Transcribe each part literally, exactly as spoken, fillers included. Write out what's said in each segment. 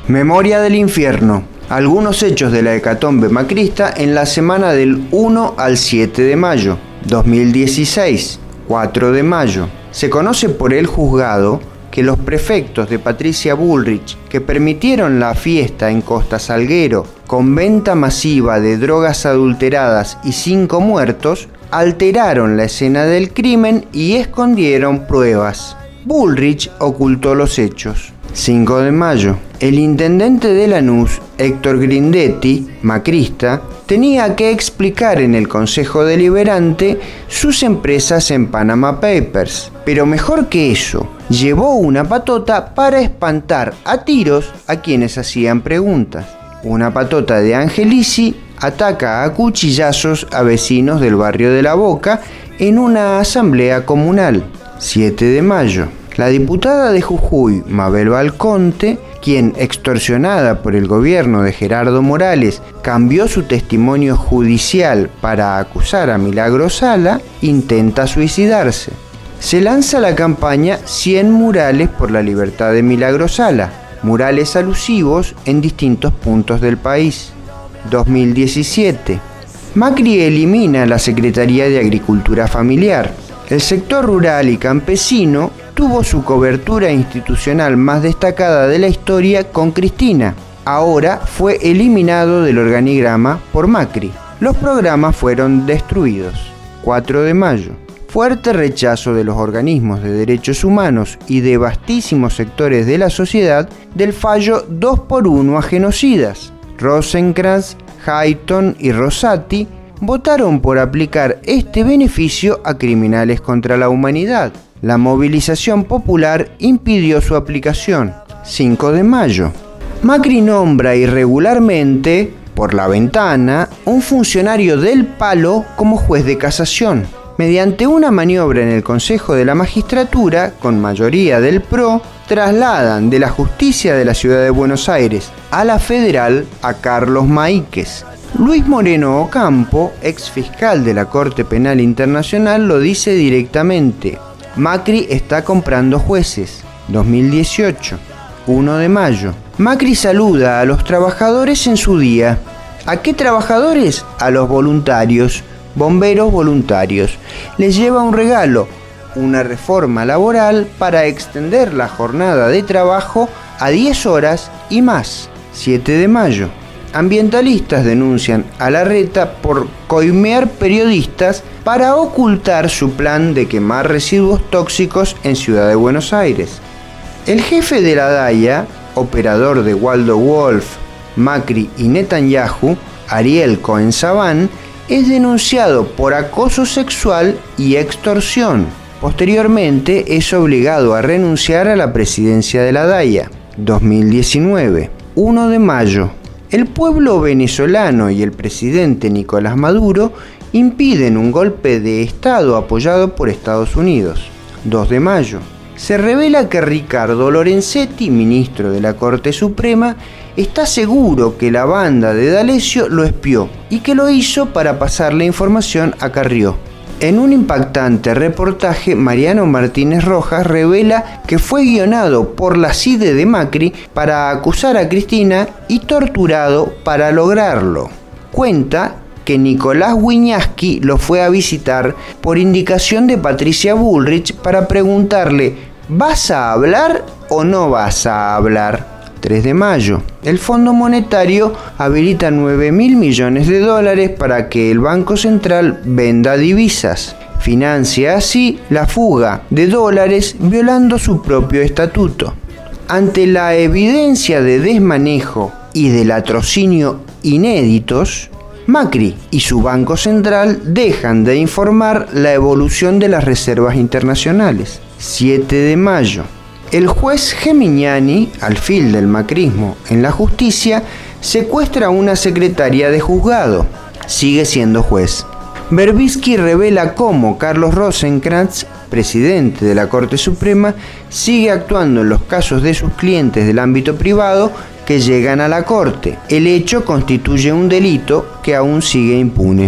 Memoria del infierno. Algunos hechos de la hecatombe macrista en la semana del uno al siete de mayo. dos mil dieciséis, cuatro de mayo. Se conoce por el juzgado que los prefectos de Patricia Bullrich, que permitieron la fiesta en Costa Salguero con venta masiva de drogas adulteradas y cinco muertos, alteraron la escena del crimen y escondieron pruebas. Bullrich ocultó los hechos. cinco de mayo. El intendente de Lanús, Héctor Grindetti, macrista, tenía que explicar en el Consejo Deliberante sus empresas en Panama Papers. Pero mejor que eso, llevó una patota para espantar a tiros a quienes hacían preguntas. Una patota de Angelici ataca a cuchillazos a vecinos del barrio de La Boca en una asamblea comunal. siete de mayo. La diputada de Jujuy, Mabel Balconte, quien, extorsionada por el gobierno de Gerardo Morales, cambió su testimonio judicial para acusar a Milagro Sala, intenta suicidarse. Se lanza la campaña cien murales por la libertad de Milagro Sala, murales alusivos en distintos puntos del país. dos mil diecisiete. Macri elimina la Secretaría de Agricultura Familiar. El sector rural y campesino tuvo su cobertura institucional más destacada de la historia con Cristina. Ahora fue eliminado del organigrama por Macri. Los programas fueron destruidos. cuatro de mayo. Fuerte rechazo de los organismos de derechos humanos y de vastísimos sectores de la sociedad del fallo dos por uno a genocidas. Rosenkrantz, Hayton y Rosati votaron por aplicar este beneficio a criminales contra la humanidad. La movilización popular impidió su aplicación. cinco de mayo. Macri nombra irregularmente, por la ventana, un funcionario del Palo como juez de casación. Mediante una maniobra en el Consejo de la Magistratura, con mayoría del P R O, trasladan de la Justicia de la Ciudad de Buenos Aires a la Federal a Carlos Maíquez. Luis Moreno Ocampo, ex fiscal de la Corte Penal Internacional, lo dice directamente. Macri está comprando jueces. dos mil dieciocho, uno de mayo. Macri saluda a los trabajadores en su día. ¿A qué trabajadores? A los voluntarios, bomberos voluntarios. Les lleva un regalo, una reforma laboral para extender la jornada de trabajo a diez horas y más. siete de mayo. Ambientalistas denuncian a Larreta por coimear periodistas para ocultar su plan de quemar residuos tóxicos en Ciudad de Buenos Aires. El jefe de la DAIA, operador de Waldo Wolf, Macri y Netanyahu, Ariel Cohen-Sabán, es denunciado por acoso sexual y extorsión. Posteriormente es obligado a renunciar a la presidencia de la DAIA. dos mil diecinueve, uno de mayo. El pueblo venezolano y el presidente Nicolás Maduro impiden un golpe de Estado apoyado por Estados Unidos. dos de mayo. Se revela que Ricardo Lorenzetti, ministro de la Corte Suprema, está seguro que la banda de D'Alessio lo espió y que lo hizo para pasarle información a Carrió. En un impactante reportaje, Mariano Martínez Rojas revela que fue guionado por la C I D E de Macri para acusar a Cristina y torturado para lograrlo. Cuenta que Nicolás Wiñaski lo fue a visitar por indicación de Patricia Bullrich para preguntarle: ¿vas a hablar o no vas a hablar? tres de mayo. El Fondo Monetario habilita nueve mil millones de dólares para que el Banco Central venda divisas. Financia así la fuga de dólares violando su propio estatuto. Ante la evidencia de desmanejo y de latrocinio inéditos, Macri y su Banco Central dejan de informar la evolución de las reservas internacionales. siete de mayo. El juez Gemignani, alfil del macrismo en la justicia, secuestra a una secretaria de juzgado. Sigue siendo juez. Berbisky revela cómo Carlos Rosenkrantz, presidente de la Corte Suprema, sigue actuando en los casos de sus clientes del ámbito privado que llegan a la Corte. El hecho constituye un delito que aún sigue impune.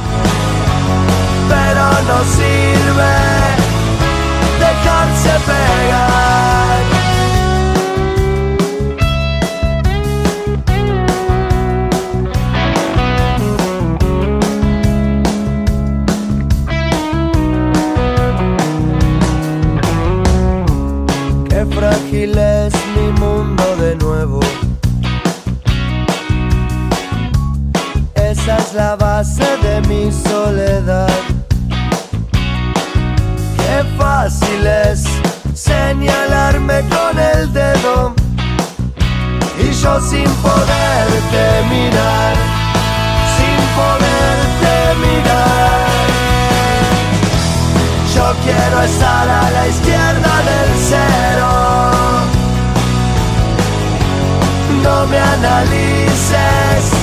Pero no sirve dejarse pegar. esa es la base de mi soledad. Qué fácil es señalarme con el dedo y yo sin poderte mirar, sin poderte mirar. Yo quiero estar a la izquierda del cero. No me analices,